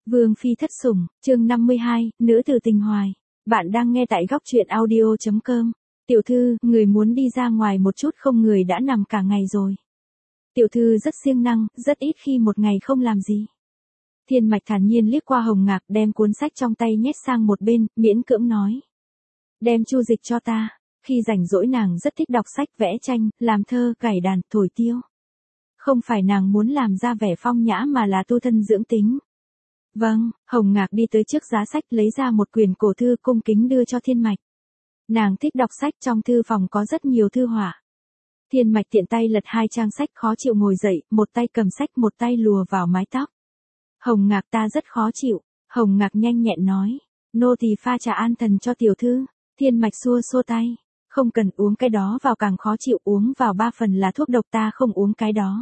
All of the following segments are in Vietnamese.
Vương phi thất sủng, chương 52, nữ tử tình hoài. Bạn đang nghe tại góc truyện audio.com. Tiểu thư, người muốn đi ra ngoài một chút không, người đã nằm cả ngày rồi. Tiểu thư rất siêng năng, rất ít khi một ngày không làm gì. Thiên Mạch thản nhiên liếc qua Hồng Ngạc, đem cuốn sách trong tay nhét sang một bên, miễn cưỡng nói. Đem chu dịch cho ta. Khi rảnh rỗi nàng rất thích đọc sách, vẽ tranh, làm thơ, cải đàn, thổi tiêu. Không phải nàng muốn làm ra vẻ phong nhã mà là tu thân dưỡng tính. Vâng, Hồng Ngạc đi tới trước giá sách lấy ra một quyển cổ thư cung kính đưa cho Thiên Mạch. Nàng thích đọc sách, trong thư phòng có rất nhiều thư họa. Thiên Mạch tiện tay lật hai trang sách, khó chịu ngồi dậy, một tay cầm sách một tay lùa vào mái tóc. Hồng Ngạc, ta rất khó chịu. Hồng Ngạc nhanh nhẹn nói. Nô tỳ pha trà an thần cho tiểu thư. Thiên Mạch xua xua tay. Không cần uống cái đó vào, càng khó chịu, uống vào 3 phần là thuốc độc, ta không uống cái đó.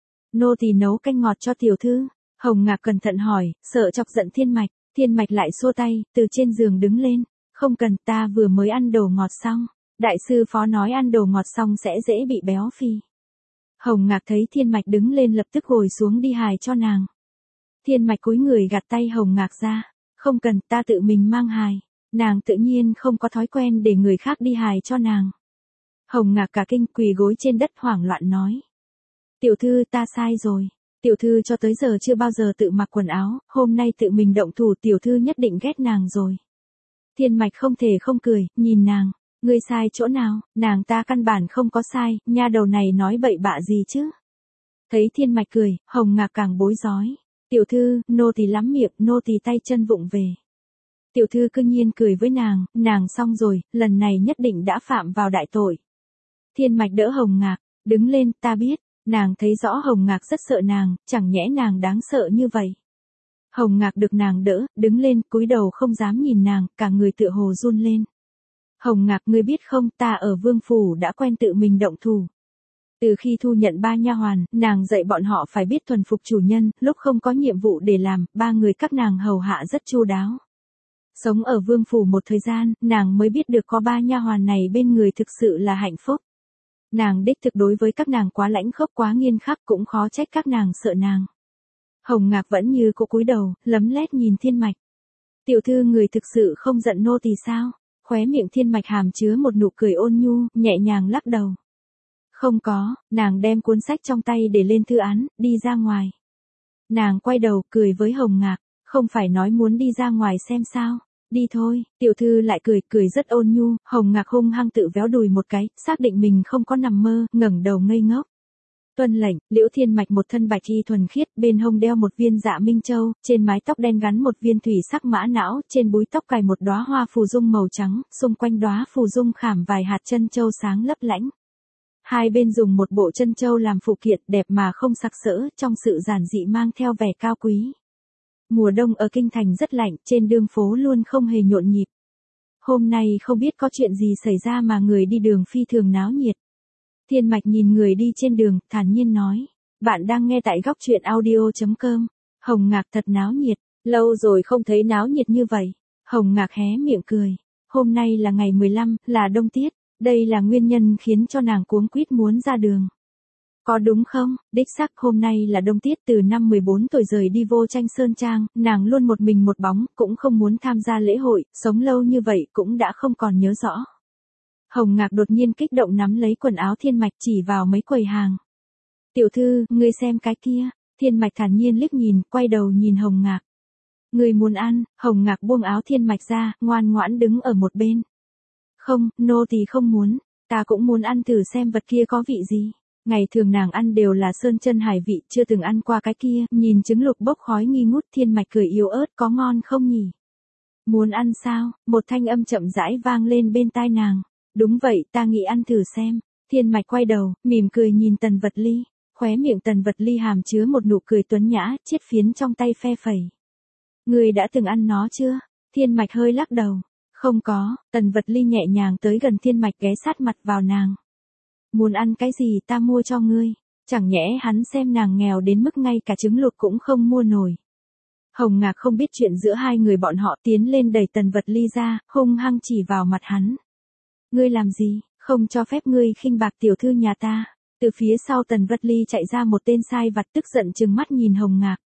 Nô tỳ nấu canh ngọt cho tiểu thư. Hồng Ngạc cẩn thận hỏi, sợ chọc giận Thiên Mạch. Thiên Mạch lại xua tay, từ trên giường đứng lên. Không cần, ta vừa mới ăn đồ ngọt xong. Đại sư phó nói ăn đồ ngọt xong sẽ dễ bị béo phì. Hồng Ngạc thấy Thiên Mạch đứng lên lập tức ngồi xuống đi hài cho nàng. Thiên Mạch cúi người gạt tay Hồng Ngạc ra. Không cần, ta tự mình mang hài. Nàng tự nhiên không có thói quen để người khác đi hài cho nàng. Hồng Ngạc cả kinh, quỳ gối trên đất hoảng loạn nói. Tiểu thư, ta sai rồi. Tiểu thư cho tới giờ chưa bao giờ tự mặc quần áo, hôm nay tự mình động thủ, tiểu thư nhất định ghét nàng rồi. Thiên Mạch không thể không cười, nhìn nàng. Ngươi sai chỗ nào? Nàng ta căn bản không có sai, nha đầu này nói bậy bạ gì chứ? Thấy Thiên Mạch cười, Hồng Ngạc càng bối rối. Tiểu thư, nô tỳ lắm miệng, nô tỳ tay chân vụng về. Tiểu thư cương nhiên cười với nàng xong rồi, lần này nhất định đã phạm vào đại tội. Thiên Mạch đỡ Hồng Ngạc, đứng lên, ta biết. Nàng thấy rõ Hồng Ngạc rất sợ nàng, chẳng nhẽ nàng đáng sợ như vậy. Hồng Ngạc được nàng đỡ, đứng lên, cúi đầu không dám nhìn nàng, cả người tựa hồ run lên. Hồng Ngạc, ngươi biết không, ta ở Vương phủ đã quen tự mình động thủ. Từ khi thu nhận 3 nha hoàn, nàng dạy bọn họ phải biết thuần phục chủ nhân, lúc không có nhiệm vụ để làm, 3 người các nàng hầu hạ rất chu đáo. Sống ở Vương phủ một thời gian, nàng mới biết được có 3 nha hoàn này bên người thực sự là hạnh phúc. Nàng đích thực đối với các nàng quá lãnh khốc, quá nghiêm khắc, cũng khó trách các nàng sợ nàng. Hồng Ngạc vẫn như cũ cúi đầu, lấm lét nhìn Thiên Mạch. Tiểu thư, người thực sự không giận nô tỳ sao? Khóe miệng Thiên Mạch hàm chứa một nụ cười ôn nhu, nhẹ nhàng lắc đầu. Không có, nàng đem cuốn sách trong tay để lên thư án, đi ra ngoài. Nàng quay đầu, cười với Hồng Ngạc, không phải nói muốn đi ra ngoài xem sao? Đi thôi. Tiểu thư lại cười rất ôn nhu. Hồng Ngạc hung hăng tự véo đùi một cái, xác định mình không có nằm mơ, ngẩng đầu ngây ngốc. Tuân lệnh. Liễu Thiên Mạch một thân bạch y thuần khiết, bên hông đeo một viên Dạ Minh Châu, trên mái tóc đen gắn một viên thủy sắc mã não, trên búi tóc cài một đóa hoa phù dung màu trắng, xung quanh đóa phù dung khảm vài hạt chân châu sáng lấp lánh. Hai bên dùng một bộ chân châu làm phụ kiện, đẹp mà không sặc sỡ, trong sự giản dị mang theo vẻ cao quý. Mùa đông ở kinh thành rất lạnh, trên đường phố luôn không hề nhộn nhịp. Hôm nay không biết có chuyện gì xảy ra mà người đi đường phi thường náo nhiệt. Thiên Mạch nhìn người đi trên đường, thản nhiên nói. Bạn đang nghe tại góc truyện audio.com. Hồng Ngạc, thật náo nhiệt, lâu rồi không thấy náo nhiệt như vậy. Hồng Ngạc hé miệng cười. Hôm nay là ngày 15, là đông tiết. Đây là nguyên nhân khiến cho nàng cuống quýt muốn ra đường. Có đúng không? Đích xác hôm nay là đông tiết, từ năm 14 tuổi rời đi Vô Tranh Sơn Trang, nàng luôn một mình một bóng, cũng không muốn tham gia lễ hội, sống lâu như vậy cũng đã không còn nhớ rõ. Hồng Ngạc đột nhiên kích động nắm lấy quần áo Thiên Mạch, chỉ vào mấy quầy hàng. Tiểu thư, ngươi xem cái kia. Thiên Mạch thản nhiên liếc nhìn, quay đầu nhìn Hồng Ngạc. Ngươi muốn ăn? Hồng Ngạc buông áo Thiên Mạch ra, ngoan ngoãn đứng ở một bên. Không, nô tỳ không muốn, ta cũng muốn ăn thử xem vật kia có vị gì. Ngày thường nàng ăn đều là sơn chân hải vị, chưa từng ăn qua cái kia, nhìn trứng lục bốc khói nghi ngút. Thiên Mạch cười yếu ớt, có ngon không nhỉ? Muốn ăn sao? Một thanh âm chậm rãi vang lên bên tai nàng. Đúng vậy, ta nghĩ ăn thử xem. Thiên Mạch quay đầu, mỉm cười nhìn Tần Vật Ly. Khóe miệng Tần Vật Ly hàm chứa một nụ cười tuấn nhã, chiết phiến trong tay phe phẩy. Ngươi đã từng ăn nó chưa? Thiên Mạch hơi lắc đầu. Không có. Tần Vật Ly nhẹ nhàng tới gần Thiên Mạch, ghé sát mặt vào nàng. Muốn ăn cái gì ta mua cho ngươi. Chẳng nhẽ hắn xem nàng nghèo đến mức ngay cả trứng luộc cũng không mua nổi. Hồng Ngạc không biết chuyện giữa hai người bọn họ, tiến lên đẩy Tần Vật Ly ra, hung hăng chỉ vào mặt hắn. Ngươi làm gì? Không cho phép ngươi khinh bạc tiểu thư nhà ta. Từ phía sau Tần Vật Ly chạy ra một tên sai vặt, tức giận trừng mắt nhìn Hồng Ngạc.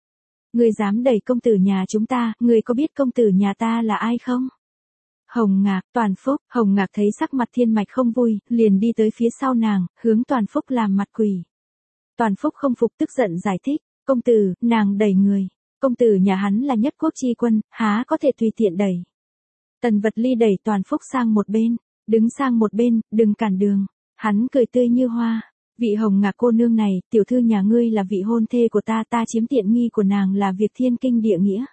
Ngươi dám đẩy công tử nhà chúng ta, ngươi có biết công tử nhà ta là ai không? Hồng Ngạc, Toàn Phúc, Hồng Ngạc thấy sắc mặt Thiên Mạch không vui, liền đi tới phía sau nàng, hướng Toàn Phúc làm mặt quỷ. Toàn Phúc không phục tức giận giải thích, công tử, nàng đẩy người. Công tử nhà hắn là nhất quốc chi quân, há có thể tùy tiện đẩy. Tần Vật Ly đẩy Toàn Phúc sang một bên, đứng sang một bên, đừng cản đường. Hắn cười tươi như hoa. Vị Hồng Ngạc cô nương này, tiểu thư nhà ngươi là vị hôn thê của ta, ta chiếm tiện nghi của nàng là việc thiên kinh địa nghĩa.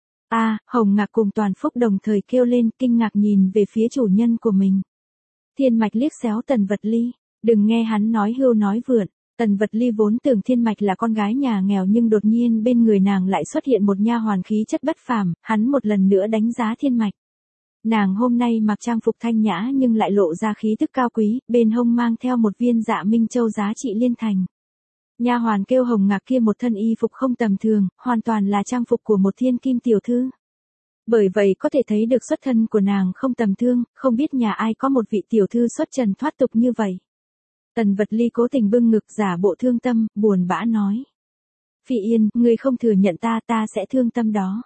Hồng Ngạc cùng Toàn Phúc đồng thời kêu lên, kinh ngạc nhìn về phía chủ nhân của mình. Thiên Mạch liếc xéo Tần Vật Ly, đừng nghe hắn nói hưu nói vượn. Tần Vật Ly vốn tưởng Thiên Mạch là con gái nhà nghèo nhưng đột nhiên bên người nàng lại xuất hiện một nha hoàn khí chất bất phàm, hắn một lần nữa đánh giá Thiên Mạch. Nàng hôm nay mặc trang phục thanh nhã nhưng lại lộ ra khí tức cao quý, bên hông mang theo một viên Dạ Minh Châu giá trị liên thành. Nha hoàn kêu Hồng Ngạc kia một thân y phục không tầm thường, hoàn toàn là trang phục của một thiên kim tiểu thư. Bởi vậy có thể thấy được xuất thân của nàng không tầm thường, không biết nhà ai có một vị tiểu thư xuất trần thoát tục như vậy. Tần Vật Ly cố tình bưng ngực giả bộ thương tâm, buồn bã nói. Phi Yên, ngươi không thừa nhận ta, ta sẽ thương tâm đó.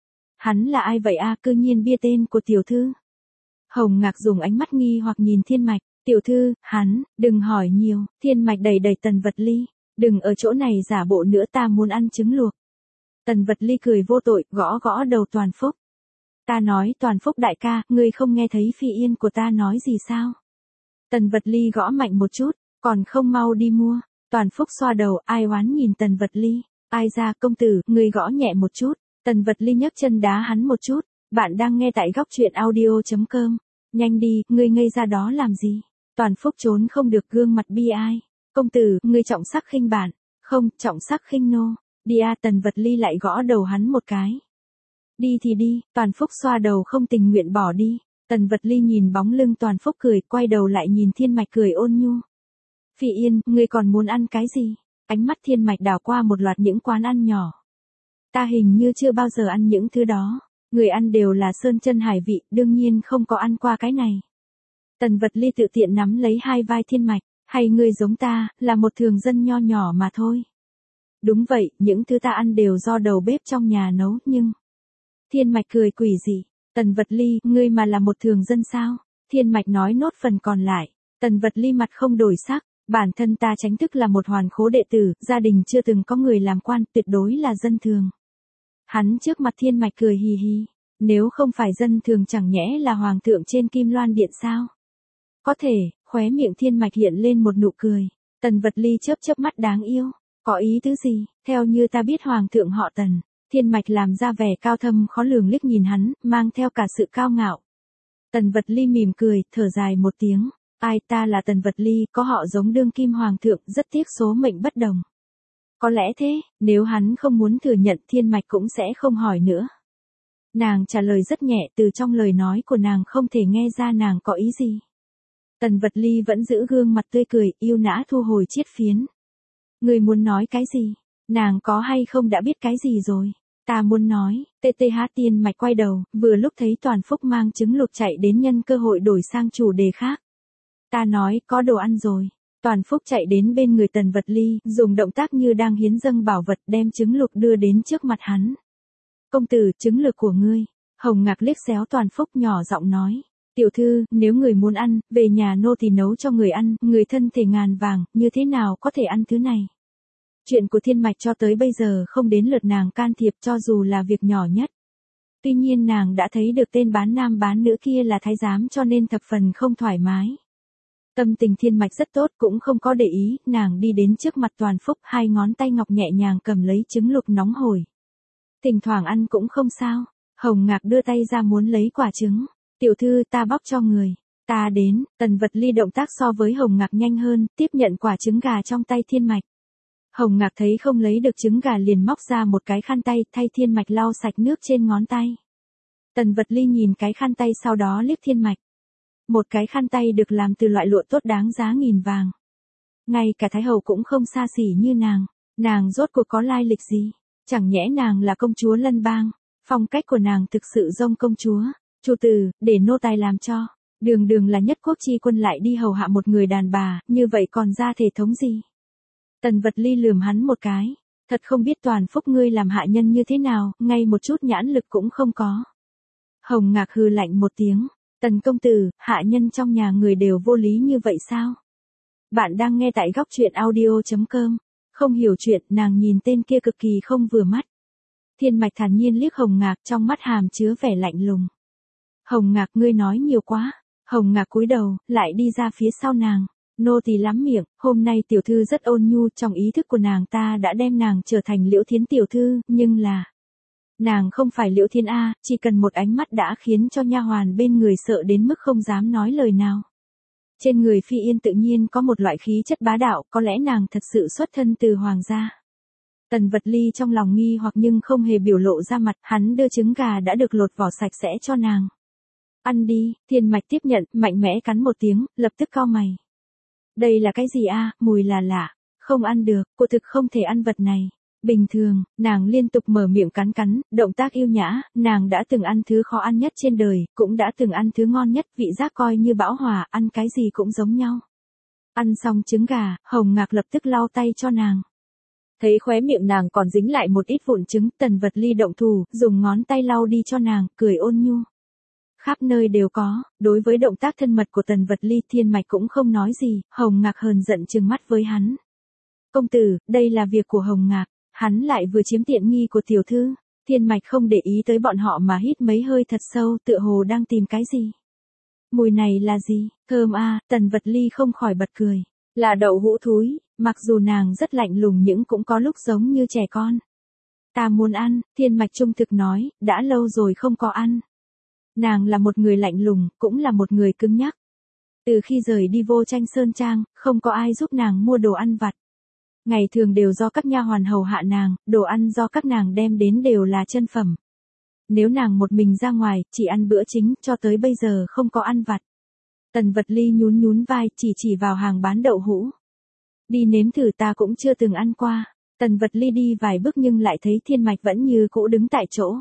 Hắn là ai vậy cư nhiên bia tên của tiểu thư. Hồng Ngạc dùng ánh mắt nghi hoặc nhìn Thiên Mạch, tiểu thư, hắn, đừng hỏi nhiều. Thiên Mạch đẩy đẩy Tần Vật Ly, đừng ở chỗ này giả bộ nữa, ta muốn ăn trứng luộc. Tần Vật Ly cười vô tội, gõ gõ đầu Toàn Phúc. Ta nói Toàn Phúc đại ca, ngươi không nghe thấy Phi Yên của ta nói gì sao? Tần Vật Ly gõ mạnh một chút, còn không mau đi mua. Toàn Phúc xoa đầu, ai oán nhìn Tần Vật Ly. Ai ra công tử, ngươi gõ nhẹ một chút. Tần Vật Ly nhấc chân đá hắn một chút. Bạn đang nghe tại góc truyện audio.com. Nhanh đi, ngươi ngây ra đó làm gì? Toàn Phúc trốn không được gương mặt bi ai. Công tử, ngươi trọng sắc khinh bản. Không, trọng sắc khinh nô. Đi Tần Vật Ly lại gõ đầu hắn một cái. Đi thì đi, Toàn Phúc xoa đầu không tình nguyện bỏ đi. Tần Vật Ly nhìn bóng lưng Toàn Phúc cười, quay đầu lại nhìn Thiên Mạch cười ôn nhu. Phi Yên, ngươi còn muốn ăn cái gì? Ánh mắt Thiên Mạch đảo qua một loạt những quán ăn nhỏ. Ta hình như chưa bao giờ ăn những thứ đó. Người ăn đều là sơn chân hải vị, đương nhiên không có ăn qua cái này. Tần Vật Ly tự tiện nắm lấy hai vai Thiên Mạch, hay ngươi giống ta, là một thường dân nho nhỏ mà thôi. Đúng vậy, những thứ ta ăn đều do đầu bếp trong nhà nấu, nhưng... Thiên Mạch cười quỷ dị. Tần Vật Ly, ngươi mà là một thường dân sao? Thiên Mạch nói nốt phần còn lại. Tần Vật Ly mặt không đổi sắc. Bản thân ta chính thức là một hoàn khố đệ tử, gia đình chưa từng có người làm quan, tuyệt đối là dân thường. Hắn trước mặt Thiên Mạch cười hì hì. Nếu không phải dân thường chẳng nhẽ là hoàng thượng trên Kim Loan Điện sao? Có thể, khóe miệng Thiên Mạch hiện lên một nụ cười. Tần Vật Ly chớp chớp mắt đáng yêu. Có ý tứ gì? Theo như ta biết hoàng thượng họ Tần. Thiên Mạch làm ra vẻ cao thâm khó lường liếc nhìn hắn, mang theo cả sự cao ngạo. Tần Vật Ly mỉm cười, thở dài một tiếng. Ai, ta là Tần Vật Ly, có họ giống đương kim hoàng thượng, rất tiếc số mệnh bất đồng. Có lẽ thế, nếu hắn không muốn thừa nhận Thiên Mạch cũng sẽ không hỏi nữa. Nàng trả lời rất nhẹ, từ trong lời nói của nàng không thể nghe ra nàng có ý gì. Tần Vật Ly vẫn giữ gương mặt tươi cười, yêu nã thu hồi chiết phiến. Người muốn nói cái gì? Nàng có hay không đã biết cái gì rồi? Ta muốn nói, TTH Thiên Mạch quay đầu, vừa lúc thấy Toàn Phúc mang trứng luộc chạy đến nhân cơ hội đổi sang chủ đề khác. Ta nói, có đồ ăn rồi. Toàn Phúc chạy đến bên người Tần Vật Ly, dùng động tác như đang hiến dâng bảo vật đem trứng luộc đưa đến trước mặt hắn. Công tử, trứng luộc của ngươi. Hồng Ngạc liếc xéo Toàn Phúc nhỏ giọng nói. Tiểu thư, nếu người muốn ăn, về nhà nô thì nấu cho người ăn, người thân thể ngàn vàng, như thế nào có thể ăn thứ này. Chuyện của Thiên Mạch cho tới bây giờ không đến lượt nàng can thiệp cho dù là việc nhỏ nhất. Tuy nhiên nàng đã thấy được tên bán nam bán nữ kia là thái giám cho nên thập phần không thoải mái. Tâm tình Thiên Mạch rất tốt cũng không có để ý, nàng đi đến trước mặt Toàn Phúc, hai ngón tay ngọc nhẹ nhàng cầm lấy trứng luộc nóng hổi. Thỉnh thoảng ăn cũng không sao. Hồng Ngạc đưa tay ra muốn lấy quả trứng. Tiểu thư, ta bóc cho người. Ta đến. Tần Vật Ly động tác so với Hồng Ngạc nhanh hơn, tiếp nhận quả trứng gà trong tay Thiên Mạch. Hồng Ngạc thấy không lấy được trứng gà liền móc ra một cái khăn tay, thay Thiên Mạch lau sạch nước trên ngón tay. Tần Vật Ly nhìn cái khăn tay sau đó liếc Thiên Mạch. Một cái khăn tay được làm từ loại lụa tốt đáng giá nghìn vàng. Ngay cả Thái Hậu cũng không xa xỉ như nàng. Nàng rốt cuộc có lai lịch gì? Chẳng nhẽ nàng là công chúa Lân Bang. Phong cách của nàng thực sự giống công chúa. Chủ tử, để nô tài làm cho. Đường đường là nhất quốc chi quân lại đi hầu hạ một người đàn bà, như vậy còn ra thể thống gì? Tần Vật Ly lườm hắn một cái. Thật không biết Toàn Phúc ngươi làm hạ nhân như thế nào, ngay một chút nhãn lực cũng không có. Hồng Ngạc hừ lạnh một tiếng, Tần công tử, hạ nhân trong nhà người đều vô lý như vậy sao? Bạn đang nghe tại góc truyện audio.com. Không hiểu chuyện, nàng nhìn tên kia cực kỳ không vừa mắt. Thiên Mạch thản nhiên liếc Hồng Ngạc, trong mắt hàm chứa vẻ lạnh lùng. Hồng Ngạc, ngươi nói nhiều quá. Hồng Ngạc cúi đầu, lại đi ra phía sau nàng. Nô tỳ lắm miệng, hôm nay tiểu thư rất ôn nhu, trong ý thức của nàng ta đã đem nàng trở thành Liễu Thiến tiểu thư, nhưng là nàng không phải Liễu Thiến a, chỉ cần một ánh mắt đã khiến cho nha hoàn bên người sợ đến mức không dám nói lời nào. Trên người Phi Yên tự nhiên có một loại khí chất bá đạo, có lẽ nàng thật sự xuất thân từ hoàng gia. Tần Vật Ly trong lòng nghi hoặc nhưng không hề biểu lộ ra mặt, hắn đưa trứng gà đã được lột vỏ sạch sẽ cho nàng. Ăn đi, Thiên Mạch tiếp nhận, mạnh mẽ cắn một tiếng, lập tức cau mày. Đây là cái gì a? Mùi là lạ, không ăn được, cô thực không thể ăn vật này. Bình thường, nàng liên tục mở miệng cắn cắn, động tác yêu nhã, nàng đã từng ăn thứ khó ăn nhất trên đời, cũng đã từng ăn thứ ngon nhất, vị giác coi như bão hòa, ăn cái gì cũng giống nhau. Ăn xong trứng gà, Hồng Ngạc lập tức lau tay cho nàng. Thấy khóe miệng nàng còn dính lại một ít vụn trứng, Tần Vật Ly động thủ, dùng ngón tay lau đi cho nàng, cười ôn nhu. Khắp nơi đều có, đối với động tác thân mật của Tần Vật Ly, Thiên Mạch cũng không nói gì, Hồng Ngạc hờn giận trừng mắt với hắn. Công tử, đây là việc của Hồng Ngạc, hắn lại vừa chiếm tiện nghi của tiểu thư. Thiên Mạch không để ý tới bọn họ mà hít mấy hơi thật sâu, tựa hồ đang tìm cái gì. Mùi này là gì? Thơm a, Tần Vật Ly không khỏi bật cười. Là đậu hũ thúi, mặc dù nàng rất lạnh lùng nhưng cũng có lúc giống như trẻ con. Ta muốn ăn, Thiên Mạch trung thực nói, đã lâu rồi không có ăn. Nàng là một người lạnh lùng, cũng là một người cứng nhắc. Từ khi rời đi Vô Tranh Sơn Trang, không có ai giúp nàng mua đồ ăn vặt. Ngày thường đều do các nha hoàn hầu hạ nàng, đồ ăn do các nàng đem đến đều là chân phẩm. Nếu nàng một mình ra ngoài, chỉ ăn bữa chính, cho tới bây giờ không có ăn vặt. Tần Vật Ly nhún nhún vai, chỉ vào hàng bán đậu hũ. Đi nếm thử, ta cũng chưa từng ăn qua. Tần Vật Ly đi vài bước nhưng lại thấy Thiên Mạch vẫn như cũ đứng tại chỗ.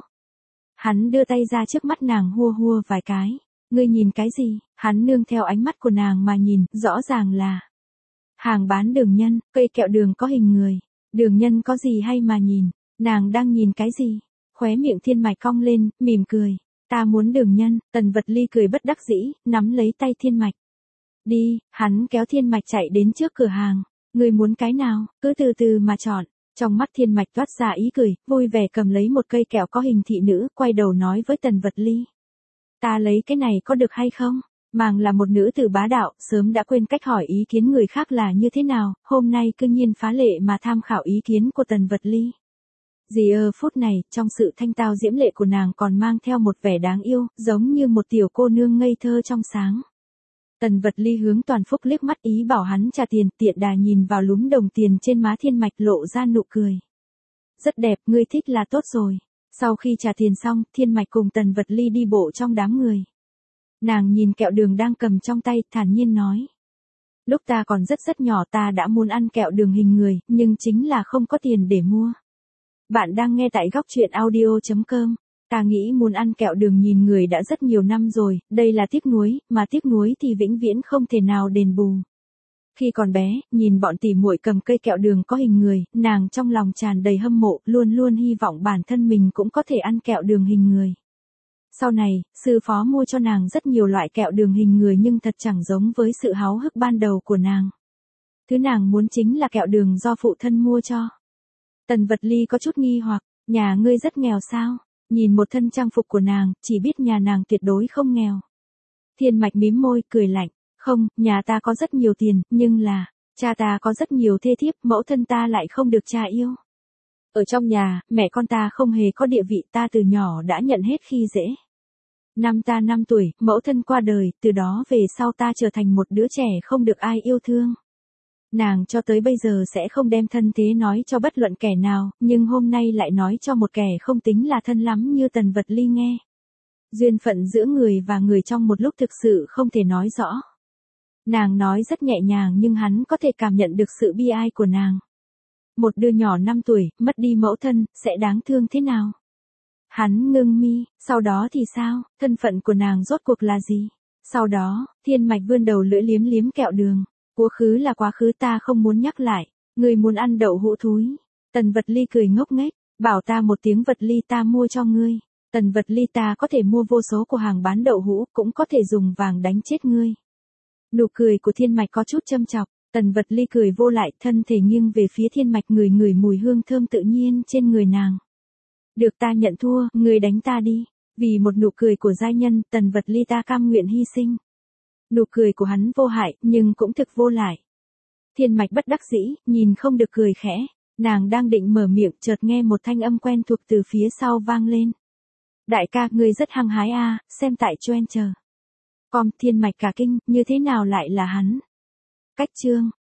Hắn đưa tay ra trước mắt nàng hua hua vài cái. Ngươi nhìn cái gì? Hắn nương theo ánh mắt của nàng mà nhìn, rõ ràng là hàng bán đường nhân, cây kẹo đường có hình người. Đường nhân có gì hay mà nhìn? Nàng đang nhìn cái gì? Khóe miệng Thiên Mạch cong lên, mỉm cười. Ta muốn đường nhân. Tần Vật Ly cười bất đắc dĩ, nắm lấy tay Thiên Mạch. Đi, hắn kéo Thiên Mạch chạy đến trước cửa hàng. Ngươi muốn cái nào, cứ từ từ mà chọn. Trong mắt Thiên Mạch toát ra ý cười, vui vẻ cầm lấy một cây kẹo có hình thị nữ, quay đầu nói với Tần Vật Ly. Ta lấy cái này có được hay không? Nàng là một nữ tử bá đạo, sớm đã quên cách hỏi ý kiến người khác là như thế nào, hôm nay cư nhiên phá lệ mà tham khảo ý kiến của Tần Vật Ly. Phút này, trong sự thanh tao diễm lệ của nàng còn mang theo một vẻ đáng yêu, giống như một tiểu cô nương ngây thơ trong sáng. Tần Vật Ly hướng Toàn Phúc liếc mắt ý bảo hắn trả tiền, tiện đà nhìn vào lúm đồng tiền trên má Thiên Mạch lộ ra nụ cười. Rất đẹp, ngươi thích là tốt rồi. Sau khi trả tiền xong, Thiên Mạch cùng Tần Vật Ly đi bộ trong đám người. Nàng nhìn kẹo đường đang cầm trong tay, thản nhiên nói. Lúc ta còn rất nhỏ ta đã muốn ăn kẹo đường hình người, nhưng chính là không có tiền để mua. Bạn đang nghe tại góc truyện audio.com. Ta nghĩ muốn ăn kẹo đường nhìn người đã rất nhiều năm rồi, đây là tiếc nuối, mà tiếc nuối thì vĩnh viễn không thể nào đền bù. Khi còn bé, nhìn bọn tỉ muội cầm cây kẹo đường có hình người, nàng trong lòng tràn đầy hâm mộ, luôn luôn hy vọng bản thân mình cũng có thể ăn kẹo đường hình người. Sau này, sư phó mua cho nàng rất nhiều loại kẹo đường hình người nhưng thật chẳng giống với sự háo hức ban đầu của nàng. Thứ nàng muốn chính là kẹo đường do phụ thân mua cho. Tần Vật Ly có chút nghi hoặc, nhà ngươi rất nghèo sao? Nhìn một thân trang phục của nàng, chỉ biết nhà nàng tuyệt đối không nghèo. Thiên Mạch mím môi, cười lạnh. Không, nhà ta có rất nhiều tiền, nhưng là, cha ta có rất nhiều thê thiếp, mẫu thân ta lại không được cha yêu. Ở trong nhà, mẹ con ta không hề có địa vị, ta từ nhỏ đã nhận hết khi dễ. Năm ta 5 tuổi, mẫu thân qua đời, từ đó về sau ta trở thành một đứa trẻ không được ai yêu thương. Nàng cho tới bây giờ sẽ không đem thân thế nói cho bất luận kẻ nào, nhưng hôm nay lại nói cho một kẻ không tính là thân lắm như Tần Vật Ly nghe. Duyên phận giữa người và người trong một lúc thực sự không thể nói rõ. Nàng nói rất nhẹ nhàng nhưng hắn có thể cảm nhận được sự bi ai của nàng. Một đứa nhỏ 5 tuổi, mất đi mẫu thân, sẽ đáng thương thế nào? Hắn ngưng mi, sau đó thì sao, thân phận của nàng rốt cuộc là gì? Sau đó, Thiên Mạch vươn đầu lưỡi liếm liếm kẹo đường. Quá khứ là quá khứ, ta không muốn nhắc lại. Ngươi muốn ăn đậu hũ thúi. Tần Vật Ly cười ngốc nghếch, bảo ta một tiếng Vật Ly ta mua cho ngươi. Tần Vật Ly ta có thể mua vô số của hàng bán đậu hũ, cũng có thể dùng vàng đánh chết ngươi. Nụ cười của Thiên Mạch có chút châm chọc, Tần Vật Ly cười vô lại, thân thể nghiêng về phía Thiên Mạch, ngửi ngửi mùi hương thơm tự nhiên trên người nàng. Được, ta nhận thua, ngươi đánh ta đi. Vì một nụ cười của giai nhân, Tần Vật Ly ta cam nguyện hy sinh. Nụ cười của hắn vô hại, nhưng cũng thực vô lại. Thiên Mạch bất đắc dĩ, nhìn không được cười khẽ. Nàng đang định mở miệng, chợt nghe một thanh âm quen thuộc từ phía sau vang lên. Đại ca, ngươi rất hăng hái a, xem tại Twitter. Thiên Mạch cả kinh, như thế nào lại là hắn? Cách chương